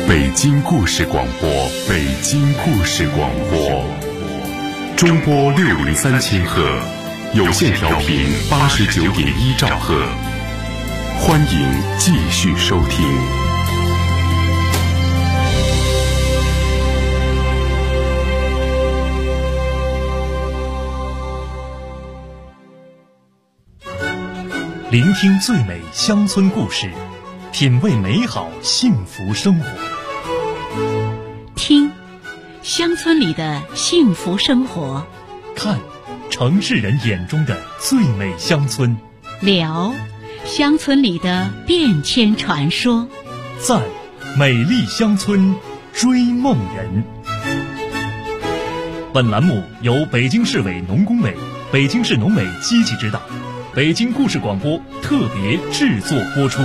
北京故事广播，北京故事广播，中波603千赫，有线调频89.1兆赫，欢迎继续收听。 聆听最美乡村故事，品味美好幸福生活。 听乡村里的幸福生活， 看城市人眼中的最美乡村， 聊乡村里的变迁传说， 赞美丽乡村追梦人。本栏目由北京市委农工委、北京市农委积极指导，北京故事广播特别制作播出。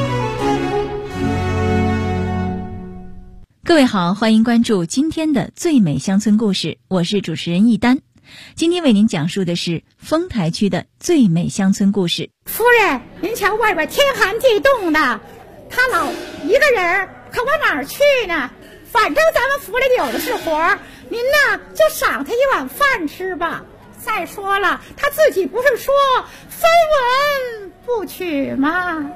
各位好，欢迎关注今天的最美乡村故事，我是主持人一丹。今天为您讲述的是丰台区的最美乡村故事。 夫人，您瞧外边天寒地冻的，他老一个人可往哪儿去呢？反正咱们府里有的是活，您呢就赏他一碗饭吃吧。再说了，他自己不是说非闻不娶吗？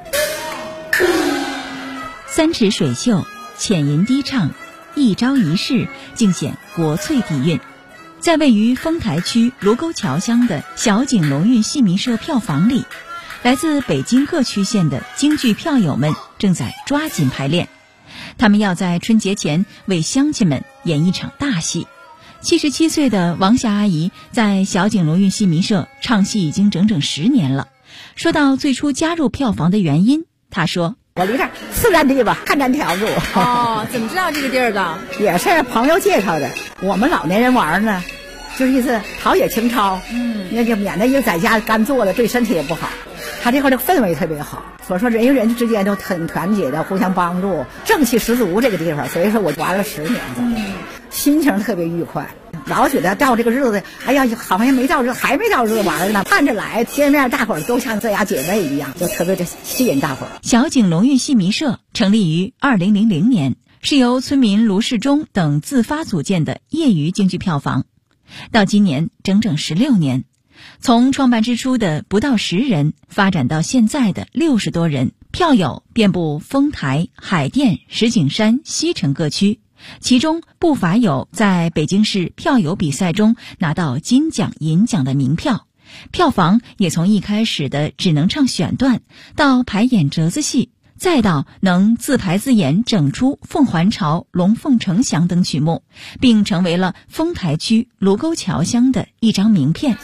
三尺水袖，浅吟低唱，一朝一夕，尽显国粹底蕴。在位于丰台区卢沟桥乡的小景龙运戏迷社票房里，来自北京各区县的京剧票友们正在抓紧排练。他们要在春节前为乡亲们演一场大戏。77岁的王霞阿姨在小景龙运戏迷社唱戏已经整整10年了。说到最初加入票房的原因，她说： 我离这4站地吧，看站条路。 哦，怎么知道这个地儿的？ 也是朋友介绍的。我们老年人玩呢，就是意思陶冶情操，那就免得一个在家干坐了，对身体也不好。他这块的氛围特别好，所以说人与人之间都很团结的，互相帮助，正气十足这个地方。所以说我玩了10年心情特别愉快。老觉得到这个日子，哎呀，好像没到日，还没到日子玩呢，盼着来见面，大伙儿都像这俩姐妹一样，就特别的吸引大伙儿。 小景龙运戏迷社成立于2000年，是由村民卢世忠等自发组建的业余京剧票房。到今年整整16年，从创办之初的不到10人，发展到现在的60多人，票友遍布丰台、海淀、石景山、西城各区。其中不乏有在北京市票友比赛中拿到金奖、银奖的名票，票房也从一开始的只能唱选段，到排演折子戏，再到能自排自演整出《凤还巢》《龙凤呈祥》等曲目，并成为了丰台区卢沟桥乡的一张名片。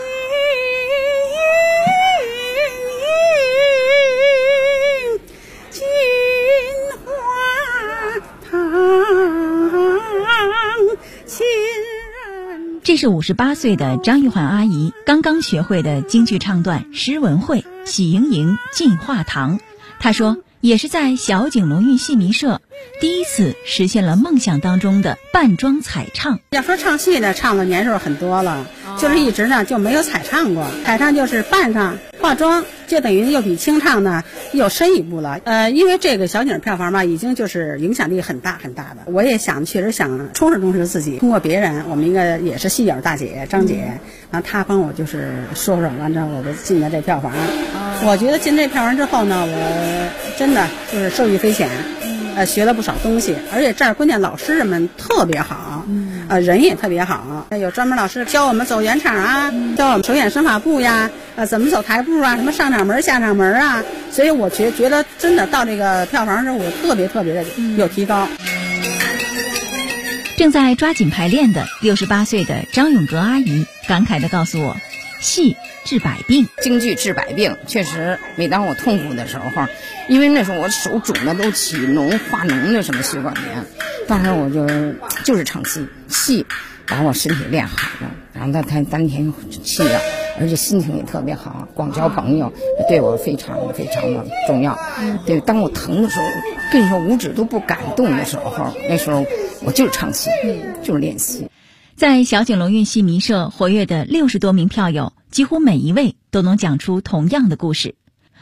这是58岁的张玉环阿姨刚刚学会的京剧唱段诗文会喜盈盈进化堂。她说也是在小景龙运戏迷社第一次实现了梦想当中的扮装彩唱。 要说唱戏呢，唱的年数很多了，就是一直呢就没有彩唱过。彩唱就是扮上化妆，就等于又比清唱呢又深一步了。因为这个小景票房嘛，已经就是影响力很大很大的。我也确实想充实自己，通过别人，我们一个也是戏友大姐张姐，然后她帮我就是说完之后，我就进了这票房。我觉得进这票房之后呢，我真的就是受益匪浅。学了不少东西，而且这儿关键老师们特别好，人也特别好，有专门老师教我们走圆场啊，教我们手眼身法步呀，怎么走台步啊，什么上场门下场门啊，所以我觉得真的到这个票房之后，我特别的有提高。 正在抓紧排练的68岁的张永革阿姨感慨地告诉我，戏治百病， 京剧治百病。确实每当我痛苦的时候，因为那时候我手肿的都起脓化脓的什么血管炎，当时我就是唱戏把我身体练好了，然后他丹田气啊，而且心情也特别好，广交朋友对我非常的重要。对，当我疼的时候，跟你说五指都不敢动的时候，那时候我就是唱戏，就是练戏。 在小景龙运戏迷社活跃的60多名票友，几乎每一位都能讲出同样的故事。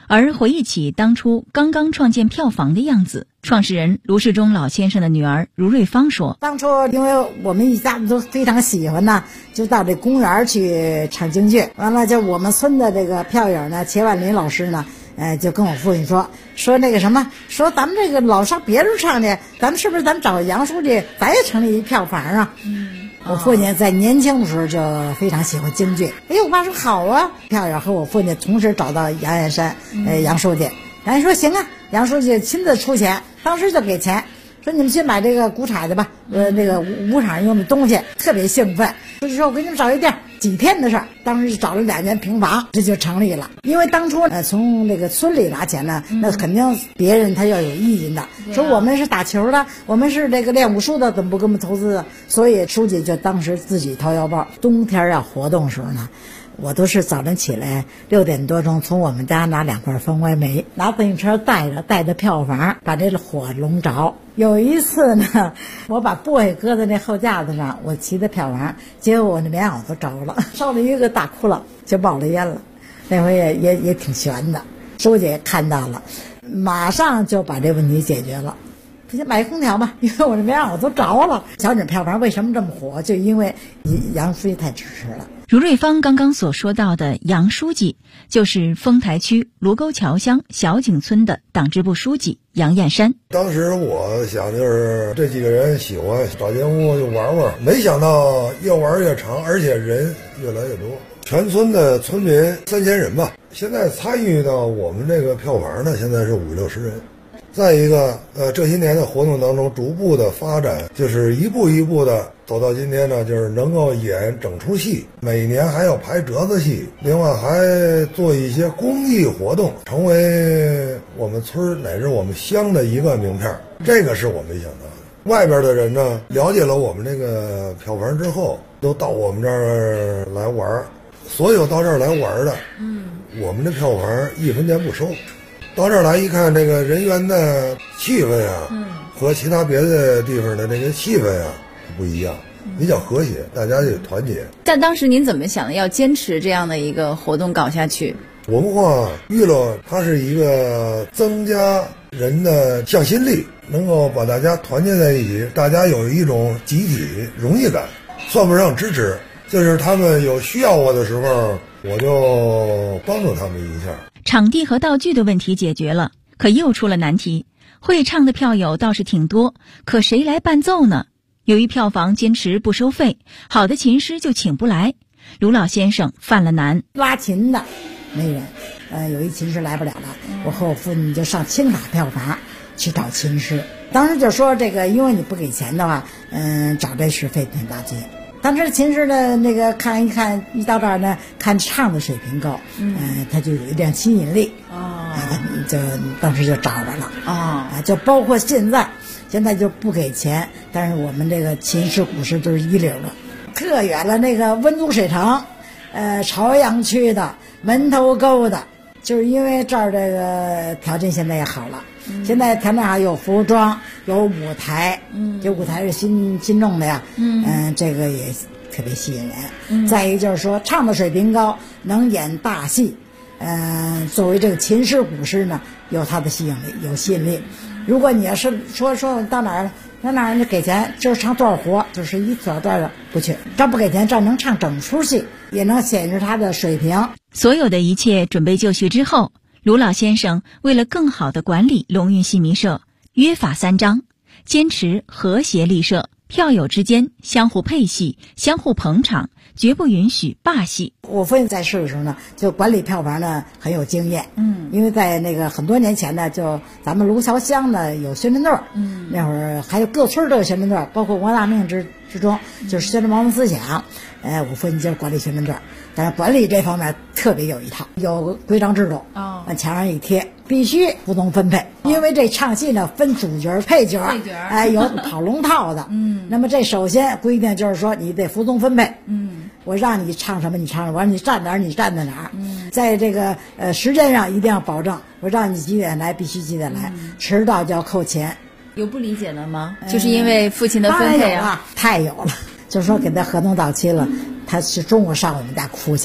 而回忆起当初刚刚创建票房的样子，创始人卢世忠老先生的女儿卢瑞芳说：“ 当初因为我们一家子都非常喜欢呢，就到这公园去唱京剧。完了，就我们村的这个票友呢，钱万林老师呢，就跟我父亲说那个什么，说咱们这个老上别处唱去，咱们是不是咱们找杨书记，咱也成立一票房啊？”我父亲在年轻的时候就非常喜欢京剧。我爸说好啊，票友和我父亲同时找到杨燕山，杨书记，杨说行啊，杨书记亲自出钱，当时就给钱，说你们去买这个古彩的吧，那个舞场用的东西，特别兴奋。说我给你们找一店，几天的事儿，当时就找了2间平房，这就成立了。因为当初从这个村里拿钱呢，那肯定别人他要有意见的，说我们是打球的，我们是这个练武术的，怎么不给我们投资？所以书记就当时自己掏腰包。冬天要活动的时候呢，我都是早晨起来6点多钟，从我们家拿2块蜂窝煤，拿自行车带着票房，把这个火笼着。有一次呢，我把簸箕搁在那后架子上，我骑的票房，结果我那棉袄都着了，烧了一个大窟窿，就冒了烟了。那回也挺悬的，书记也看到了，马上就把这问题解决了。就买空调吧，因为我这棉袄都着了。小景票房为什么这么火？就因为杨书记太支持了。 卢瑞芳刚刚所说到的杨书记，就是丰台区卢沟桥乡小井村的党支部书记杨燕山。 当时我想就是这几个人喜欢找间屋就玩玩，没想到越玩越长，而且人越来越多。全村的村民3000人吧，现在参与到我们这个票房呢，现在是50-60人。再一个，这些年的活动当中，逐步的发展，就是一步一步的走到今天呢，就是能够演整出戏，每年还要排折子戏，另外还做一些公益活动，成为我们村乃至我们乡的一个名片。这个是我没想到的。外边的人呢，了解了我们这个票房之后，都到我们这儿来玩，所有到这儿来玩的，我们的票房1分钱不收。到这儿来一看，这个人员的气氛啊，和其他别的地方的这个气氛啊不一样，比较和谐，大家就团结。 但当时您怎么想的？要坚持这样的一个活动搞下去？ 文化娱乐它是一个增加人的向心力，能够把大家团结在一起，大家有一种集体荣誉感，算不上支持，就是他们有需要我的时候，我就帮助他们一下。 场地和道具的问题解决了，可又出了难题。会唱的票友倒是挺多，可谁来伴奏呢？由于票房坚持不收费，好的琴师就请不来。卢老先生犯了难， 拉琴的没人，有一琴师来不了了，我和我父亲就上青塔票房去找琴师。当时就说这个，因为你不给钱的话，找这是费挺大劲。当时琴师的那个看一看，一到这儿呢，看唱的水平高，他就有一点吸引力，就当时就找着了，就包括现在就不给钱，但是我们这个琴师鼓师都是一流的。特远了那个温都水城，朝阳区的门头沟的，就是因为这儿这个条件现在也好了。现在条件好，有服装，有舞台，这舞台是新弄的呀，这个也特别吸引人。再一个就是说，唱的水平高，能演大戏，作为这个琴师鼓师呢，有它的吸引力，有吸引力。如果你要是说到哪儿了，到哪儿你给钱，就是唱多少活，就是一多少的不去，这不给钱，这能唱整出戏，也能显示他的水平。 所有的一切准备就绪之后，卢老先生为了更好地管理龙运戏迷社，约法3章，坚持和谐立社，票友之间相互配戏，相互捧场，绝不允许霸戏。 我父亲在世的时候呢，就管理票房呢很有经验，因为在那个很多年前呢，就咱们卢桥乡呢有宣传队，那会儿还有各村都有宣传队，包括文化大革命之中，就是宣传毛泽东思想，我父亲就是管理宣传队，但是管理这方面特别有一套，有规章制度，往墙上一贴，必须服从分配，因为这唱戏呢分主角、配角，有跑龙套的，那么这首先规定就是说你得服从分配，我让你唱什么你唱什么，我让你站哪儿你站在哪儿，在这个时间上一定要保证，我让你几点来必须几点来，迟到就要扣钱。 有不理解的吗？就是因为父亲的分配啊， 太有了。就是说给他合同到期了，他是中午上我们家哭去，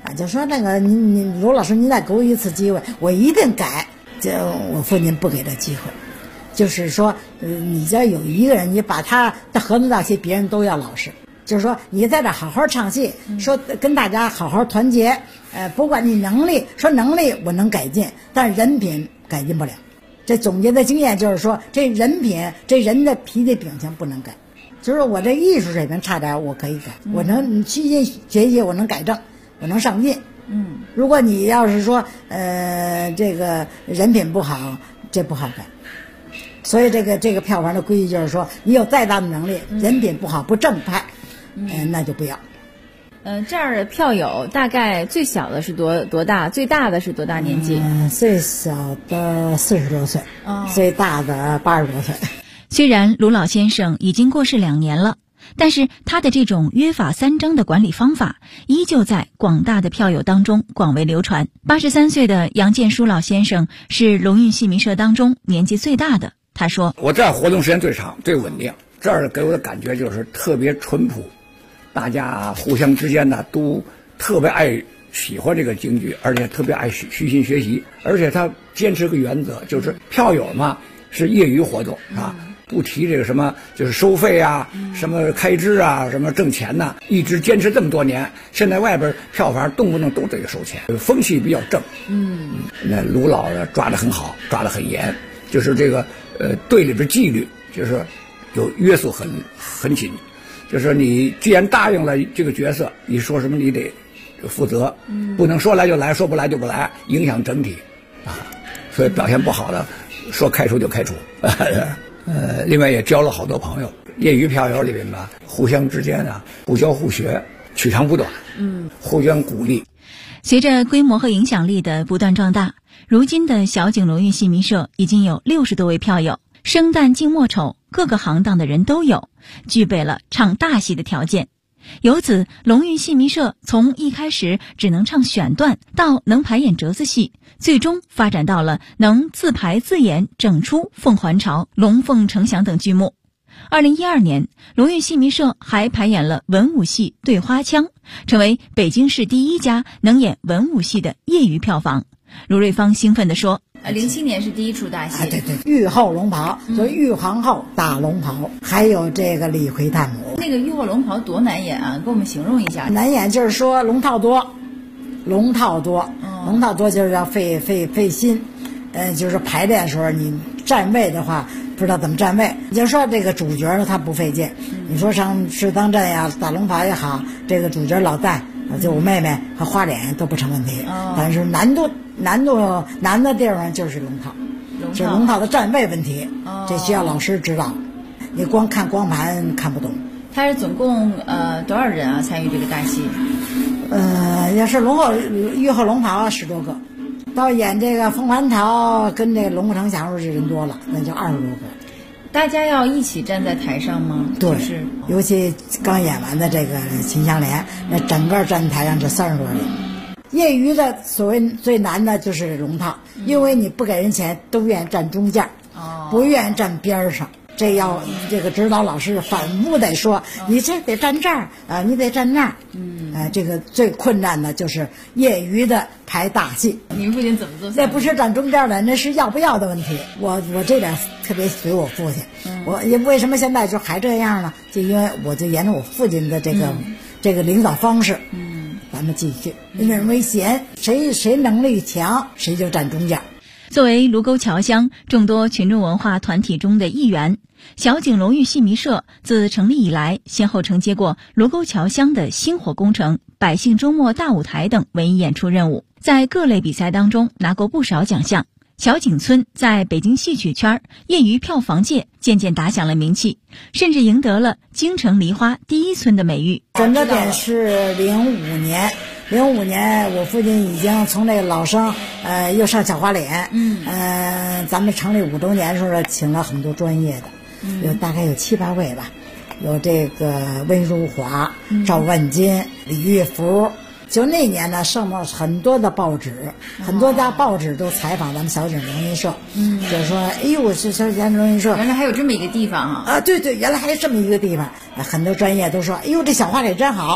就说那个你卢老师，你再给我一次机会，我一定改。就我父亲不给这机会，就是说，你这有一个人，你把他的合同到期，别人都要老实。就是说，你在这好好唱戏，说跟大家好好团结。不管你能力，说能力我能改进，但是人品改进不了。这总结的经验就是说，这人品，这人的脾气秉性不能改。就是我这艺术水平差点，我可以改，我能虚心学习，我能改正，我能上进。如果你要是说这个人品不好，这不好改。所以这个票房的规矩就是说，你有再大的能力，人品不好不正派，那就不要。 这样的票友大概最小的是多大？最大的是多大年纪？ 最小的40多岁，最大的80多岁。 虽然卢老先生已经过世2年了，但是他的这种约法三章的管理方法依旧在广大的票友当中广为流传。83岁的杨建书老先生是龙运戏迷社当中年纪最大的。他说：“ 我这儿活动时间最长、最稳定，这儿给我的感觉就是特别淳朴，大家互相之间呢都特别爱喜欢这个京剧，而且特别爱虚心学习，而且他坚持个原则，就是票友嘛是业余活动啊。”不提这个什么就是收费啊，什么开支啊，什么挣钱呐，一直坚持这么多年。现在外边票房动不动都得收钱，风气比较正。那卢老抓得很好，抓得很严，就是这个队里边纪律就是有约束很紧，就是你既然答应了这个角色，你说什么你得负责，不能说来就来，说不来就不来，影响整体啊。所以表现不好的，说开除就开除。另外也交了好多朋友，业余票友里边吧，互相之间啊，互教互学，取长补短，互相鼓励。 随着规模和影响力的不断壮大，如今的小景龙运戏迷社已经有60多位票友，生旦净末丑，各个行当的人都有，具备了唱大戏的条件。由此，龙运戏迷社从一开始只能唱选段，到能排演折子戏，最终发展到了能自排自演整出《凤还巢》《龙凤呈祥》等剧目。2012年，龙运戏迷社还排演了文武戏《对花腔》，成为北京市第1家能演文武戏的业余票房。卢瑞芳兴奋地说 ：07年是第一出大戏， 对，玉后龙袍，就是玉皇后打龙袍，还有这个李逵探母。 那个玉后龙袍多难演啊，给我们形容一下。 难演就是说龙套多，龙套就是要费心，就是排练的时候你站位的话不知道怎么站位。你就说这个主角呢他不费劲，你说上水当阵呀打龙袍也好，这个主角老戴就我妹妹和花脸都不成问题，但是难的地方就是龙套，就是龙套的站位问题，这需要老师指导，你光看光盘看不懂。 他是总共多少人啊参与这个大戏？ 也是玉后龙袍10多个，到演这个《凤还巢》跟这个《龙凤呈祥》这人多了，那就20多个。 大家要一起站在台上吗？ 对， 就是尤其刚演完的这个《秦香莲》，那整个站台上这30多人。业余的所谓最难的就是龙套，因为你不给人钱，都愿意站中间，不愿意站边上。这要这个指导老师反复得说，你这得站这儿啊，你得站那儿。这个最困难的就是业余的排大戏。 您父亲怎么做？ 那不是站中间的，那是要不要的问题。我这点特别随我父亲，我也为什么现在就还这样呢？就因为我就沿着我父亲的这个领导方式，咱们继续任为贤，谁能力强，谁就站中间。 作为卢沟桥乡众多群众文化团体中的一员，小景龙运戏迷社自成立以来，先后承接过卢沟桥乡的星火工程、百姓周末大舞台等文艺演出任务，在各类比赛当中拿过不少奖项。小景村在北京戏曲圈业余票房界渐渐打响了名气，甚至赢得了京城梨花第1村的美誉。 转折点是05年，我父亲已经从这个老生，又上小花脸，咱们成立5周年的时候请了很多专业的，大概有7、8位吧，有这个温淑华、赵万金、李玉福。就那年呢，上了很多的报纸，很多家报纸都采访咱们小景龙运社，就说，哎呦，是小景龙运社， 原来还有这么一个地方啊！ 对，原来还有这么一个地方，很多专业都说，哎呦，这小花脸真好。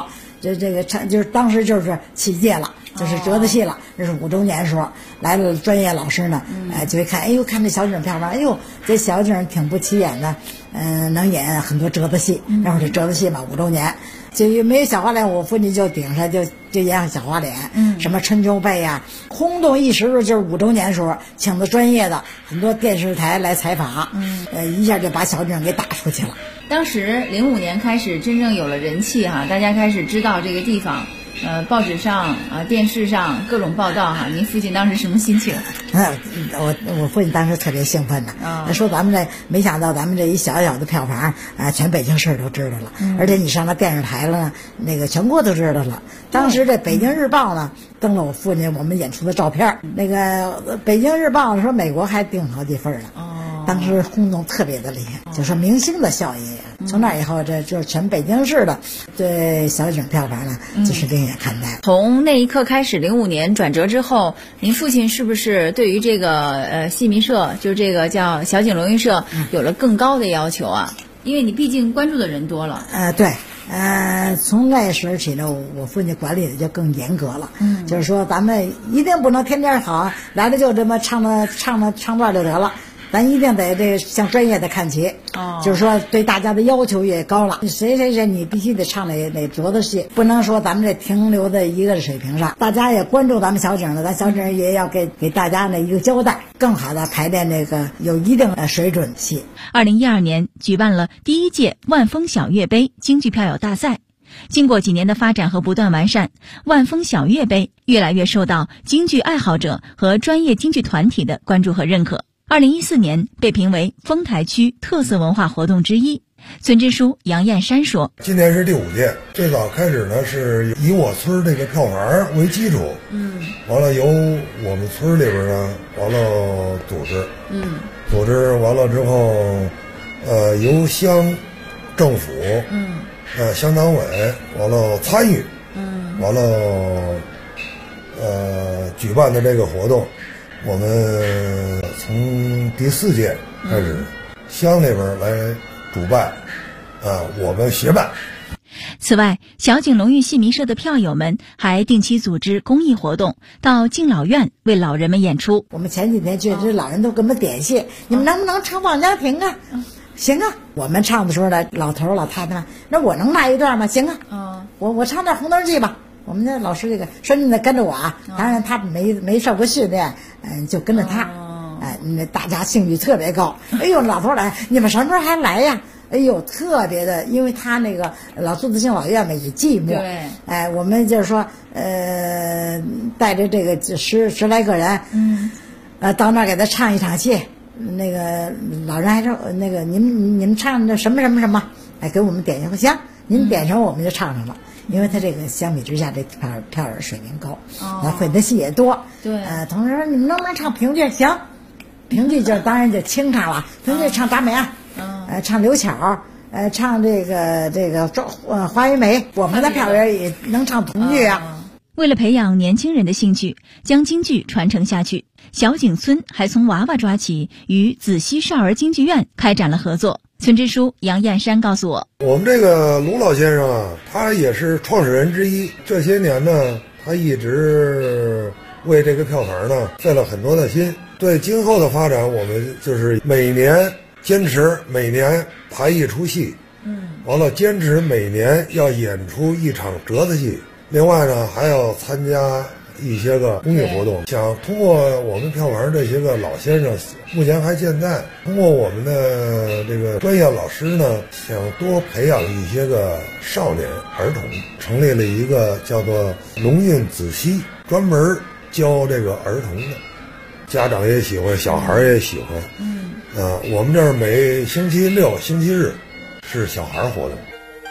这个就是当时就是7届了，就是折子戏了，这是5周年时候来了专业老师呢，就会看，哎呦，看这小景票房，哎呦，这小景挺不起眼的，能演很多折子戏，然后这折子戏嘛5周年。就没有小花脸，我父亲就顶上就演小花脸，什么春秋杯呀，轰动一时。就是5周年时候，请的专业的很多电视台来采访，一下就把小景给打出去了。 当时05年开始真正有了人气哈，大家开始知道这个地方，报纸上电视上各种报道哈。您父亲当时什么心情？ 我父亲当时特别兴奋呢，说咱们这没想到咱们这一小小的票房全北京市都知道了，而且你上了电视台了呢，那个全国都知道了。当时这北京日报呢登了我父亲我们演出的照片，那个北京日报说美国还订好几份呢。当时轰动特别的厉害，就说明星的效应。从那以后，这就是全北京市的对小景票房呢，就是另眼看待。 从那一刻开始，05年转折之后，您父亲是不是对于这个戏迷社，就是这个叫小景龙运社，有了更高的要求啊？因为你毕竟关注的人多了。 对。从那时起呢，我父亲管理的就更严格了。就是说咱们一定不能天天好来了就这么唱段就得了。咱一定得这向专业的看齐，就是说对大家的要求也高了。谁你必须得唱那折子戏，不能说咱们这停留在一个水平上。大家也关注咱们小景的，咱小景也要给大家一个交代，更好的排练这个有一定的水准戏。 2012年举办了第1届万丰小月杯京剧票友大赛。经过几年的发展和不断完善，万丰小月杯越来越受到京剧爱好者和专业京剧团体的关注和认可。2014年被评为丰台区特色文化活动之一。村支书杨燕山说：“ 今年是第5届，最早开始呢是以我村这个票房为基础，完了由我们村里边呢，完了组织完了之后，由乡政府，乡党委完了参与，完了举办的这个活动。”我们从第4届开始，乡里边来主办，我们协办。 此外，小景龙运戏迷社的票友们还定期组织公益活动，到敬老院为老人们演出。 我们前几天去，这老人都给我们点戏，你们能不能唱《望家亭》啊？行啊，我们唱的时候呢，老头老太太们，那我能来一段吗？行啊，我唱段《红灯记》吧。我们的老师这个说你得跟着我啊，当然他没受过训练，就跟着他，大家兴趣特别高。哎呦，老头来，你们什么时候还来呀？哎呦，特别的，因为他那个老朱自清老院嘛也寂寞，对，我们就是说，带着这个十来个人，到那儿给他唱一场戏。那个老人还说，那个你们唱的什么，给我们点一个行，您点上我们就唱上了。因为他这个相比之下，这票友水平高，会的戏也多。对，同时说你们能不能唱评剧？行，评剧就当然就清唱了。评剧唱《铡美案》，唱刘巧，唱这个花云梅。我们的票友也能唱评剧啊。 为了培养年轻人的兴趣，将京剧传承下去，小景村还从娃娃抓起，与子溪少儿京剧院开展了合作。村支书杨燕山告诉我， 我们这个卢老先生啊，他也是创始人之一。这些年呢，他一直为这个票房呢费了很多的心。对今后的发展，我们就是每年坚持每年排一出戏，完了坚持每年要演出一场折子戏。另外呢，还要参加一些个公益活动，想通过我们票房这些个老先生，目前还健在，通过我们的这个专业老师呢，想多培养一些个少年儿童，成立了一个叫做龙运子溪，专门教这个儿童的，家长也喜欢，小孩也喜欢。我们这儿每星期6、星期日是小孩活动。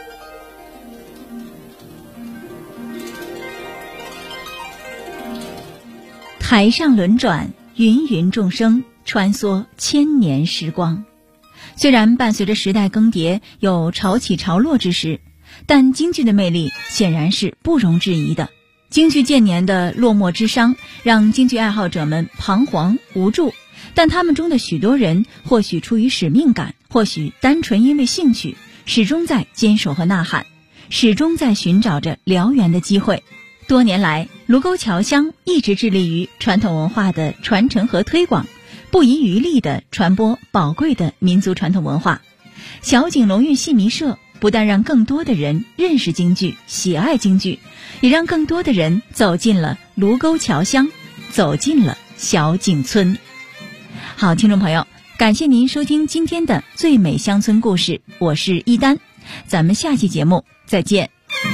台上轮转，芸芸众生，穿梭千年时光。虽然伴随着时代更迭有潮起潮落之时，但京剧的魅力显然是不容置疑的。京剧渐年的落寞之伤让京剧爱好者们彷徨无助，但他们中的许多人或许出于使命感，或许单纯因为兴趣，始终在坚守和呐喊。 始终在寻找着燎原的机会。多年来，卢沟桥乡一直致力于传统文化的传承和推广，不遗余力地传播宝贵的民族传统文化。小井龙运戏迷社不但让更多的人认识京剧、喜爱京剧，也让更多的人走进了卢沟桥乡，走进了小井村。好，听众朋友，感谢您收听今天的最美乡村故事，我是一丹，咱们下期节目再见。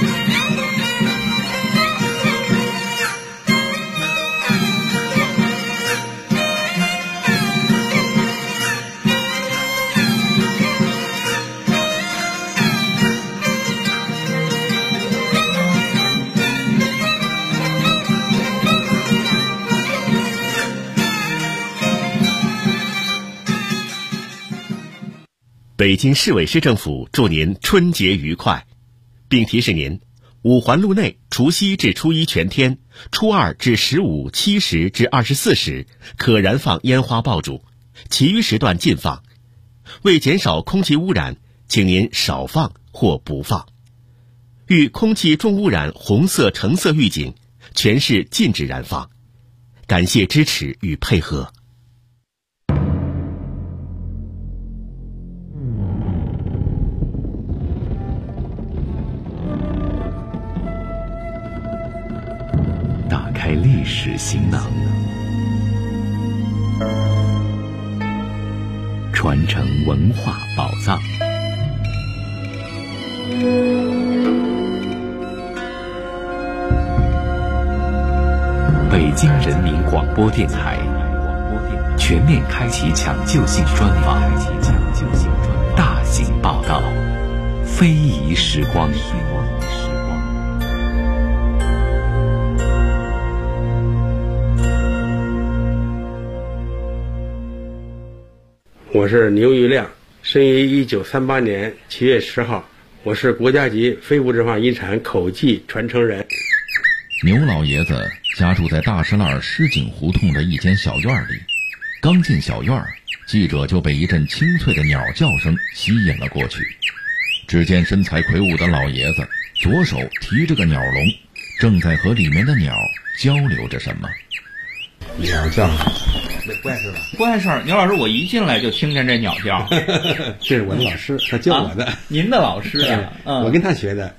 北京市委市政府祝您春节愉快，并提示您，五环路内除夕至初一全天，初二至15、7时至24时可燃放烟花爆竹，其余时段禁放。为减少空气污染，请您少放或不放。遇空气重污染红色、橙色预警，全市禁止燃放。感谢支持与配合。 打开历史行囊，传承文化宝藏。北京人民广播电台全面开启抢救性专访，大型报道，非遗时光。 我是牛玉亮，生于1938年7月10号，我是国家级非物质文化遗产口技传承人。 牛老爷子家住在大石栏狮井胡同的一间小院里，刚进小院，记者就被一阵清脆的鸟叫声吸引了过去。只见身材魁梧的老爷子左手提着个鸟笼，正在和里面的鸟交流着什么。 鸟叫，不碍事吧？ 不碍事。牛老师，我一进来就听见这鸟叫。 这是我的老师，他教我的。 您的老师啊？ 我跟他学的。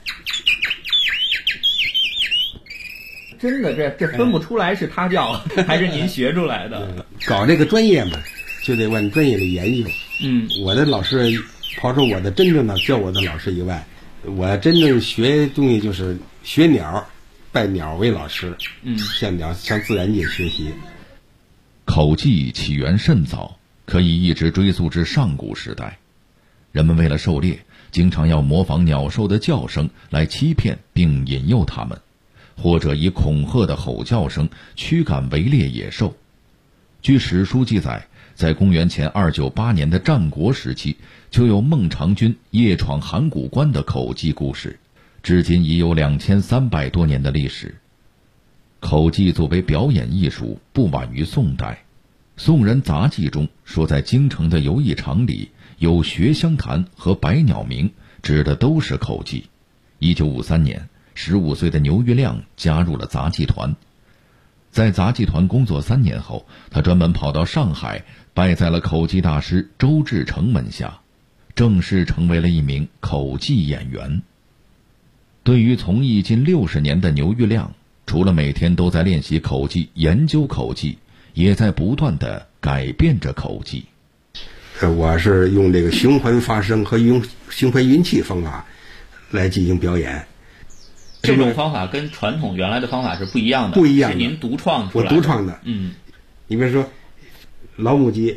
真的，这分不出来是他教还是您学出来的？ 搞这个专业嘛，就得往专业里研究。我的老师，刨出我的真正的教我的老师以外，我真正学东西就是学鸟，拜鸟为老师。向自然界学习。 口技起源甚早，可以一直追溯至上古时代。人们为了狩猎，经常要模仿鸟兽的叫声来欺骗并引诱它们，或者以恐吓的吼叫声驱赶围猎野兽。据史书记载，在公元前298年的战国时期，就有孟尝君夜闯函谷关的口技故事，至今已有2300多年的历史。口技作为表演艺术，不晚于宋代。宋人杂记中说，在京城的游艺场里有学香坛和百鸟鸣，指的都是口技。1953年，15岁的牛玉亮加入了杂技团。在杂技团工作3年后，他专门跑到上海，拜在了口技大师周志成门下，正式成为了一名口技演员。对于从艺近60年的牛玉亮，除了每天都在练习口技、研究口技，也在不断地改变着口技。 我是用这个循环发声和用循环运气方法来进行表演。 这种方法跟传统原来的方法是不一样的， 不一样的， 是您独创出来的。 我独创的。你比如说老母鸡，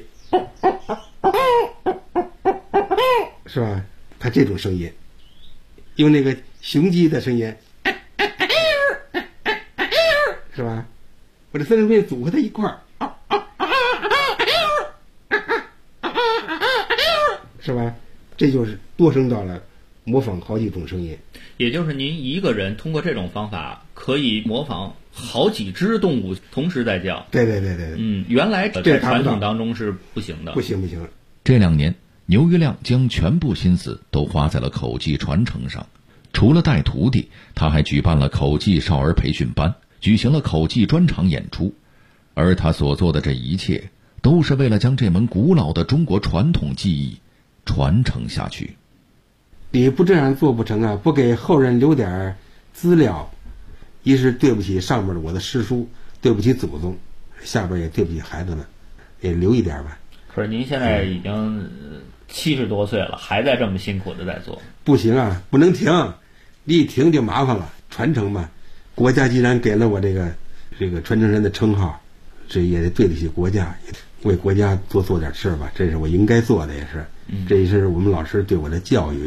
是吧？它这种声音，用那个雄鸡的声音。是吧？我这3种声音组合在一块儿，是吧？这就是多声道了，模仿好几种声音。 也就是您一个人通过这种方法，可以模仿好几只动物同时在叫。 对。 原来在传统当中是不行的。 不行。 这2年，牛玉亮将全部心思都花在了口技传承上。 除了带徒弟，他还举办了口技少儿培训班，举行了口技专场演出。而他所做的这一切，都是为了将这门古老的中国传统技艺传承下去。 你不这样做不成啊，不给后人留点资料，一是对不起上面的我的师叔，对不起祖宗，下边也对不起孩子们，也留一点吧。 可是您现在已经70多岁了，还在这么辛苦的在做。 不行啊，不能停，你一停就麻烦了。传承嘛，国家既然给了我这个传承人的称号，这也得对得起国家，为国家多做点事吧，这是我应该做的，也是，这也是我们老师对我的教育。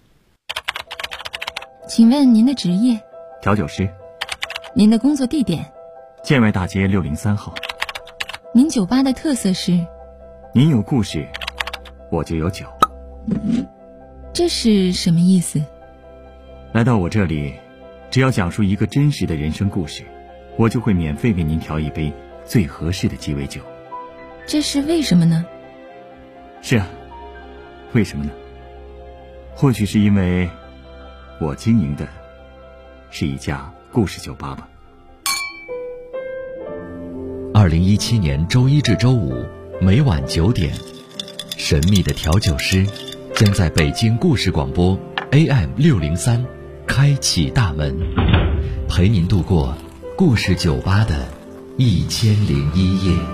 请问您的职业？ 调酒师。 您的工作地点？ 建外大街603号。 您酒吧的特色是？ 您有故事，我就有酒。 这是什么意思？ 来到我这里，只要讲述一个真实的人生故事，我就会免费为您调一杯最合适的鸡尾酒。 这是为什么呢？ 是啊，为什么呢？或许是因为我经营的是一家故事酒吧吧。 2017年周一至周五每晚9点，神秘的调酒师将在北京故事广播 AM603开启大门，陪您度过故事酒吧的1001夜。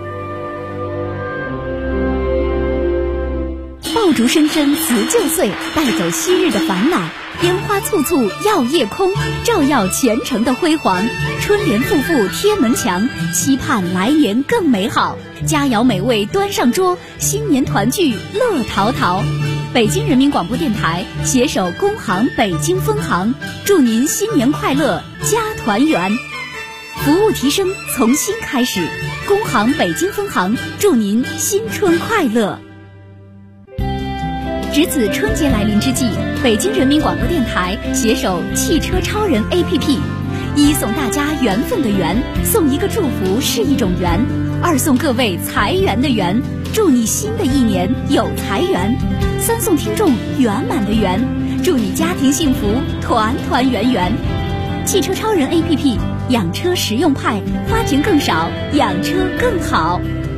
爆竹声声辞旧岁，带走昔日的烦恼。烟花簇簇耀夜空，照耀前程的辉煌。春联复复贴门墙，期盼来年更美好。佳肴美味端上桌，新年团聚乐陶陶。北京人民广播电台携手工行北京分行，祝您新年快乐，家团圆。服务提升从新开始，工行北京分行祝您新春快乐。值此春节来临之际，北京人民广播电台携手汽车超人 APP， 一送大家缘分的缘，送一个祝福是一种缘；二送各位财源的源，祝你新的一年有财源；三送听众圆满的圆，祝你家庭幸福团团圆圆。汽车超人 APP， 养车实用派，花钱更少，养车更好。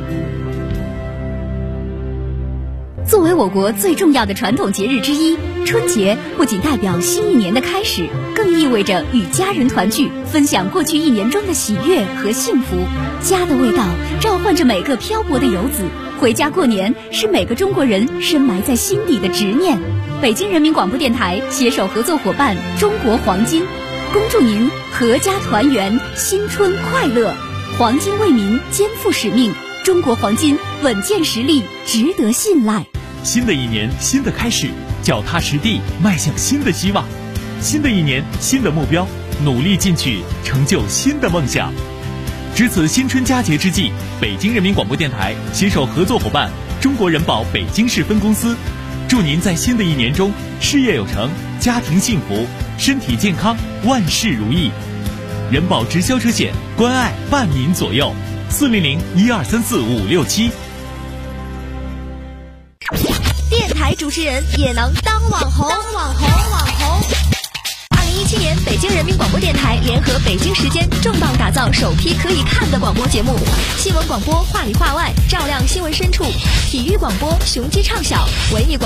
作为我国最重要的传统节日之一，春节不仅代表新一年的开始，更意味着与家人团聚，分享过去一年中的喜悦和幸福。家的味道召唤着每个漂泊的游子，回家过年是每个中国人深埋在心底的执念。北京人民广播电台携手合作伙伴中国黄金，恭祝您阖家团圆，新春快乐。黄金为民肩负使命，中国黄金稳健实力，值得信赖。 新的一年，新的开始，脚踏实地，迈向新的希望。新的一年，新的目标，努力进取，成就新的梦想。值此新春佳节之际，北京人民广播电台携手合作伙伴中国人保北京市分公司，祝您在新的一年中事业有成，家庭幸福，身体健康，万事如意。人保直销车险，关爱伴您左右，400-1234-567。 电台主持人也能当网红。2017年，北京人民广播电台联合北京时间重磅打造首批可以看的广播节目：新闻广播话里话外，照亮新闻深处；体育广播雄鸡唱晓，文艺广播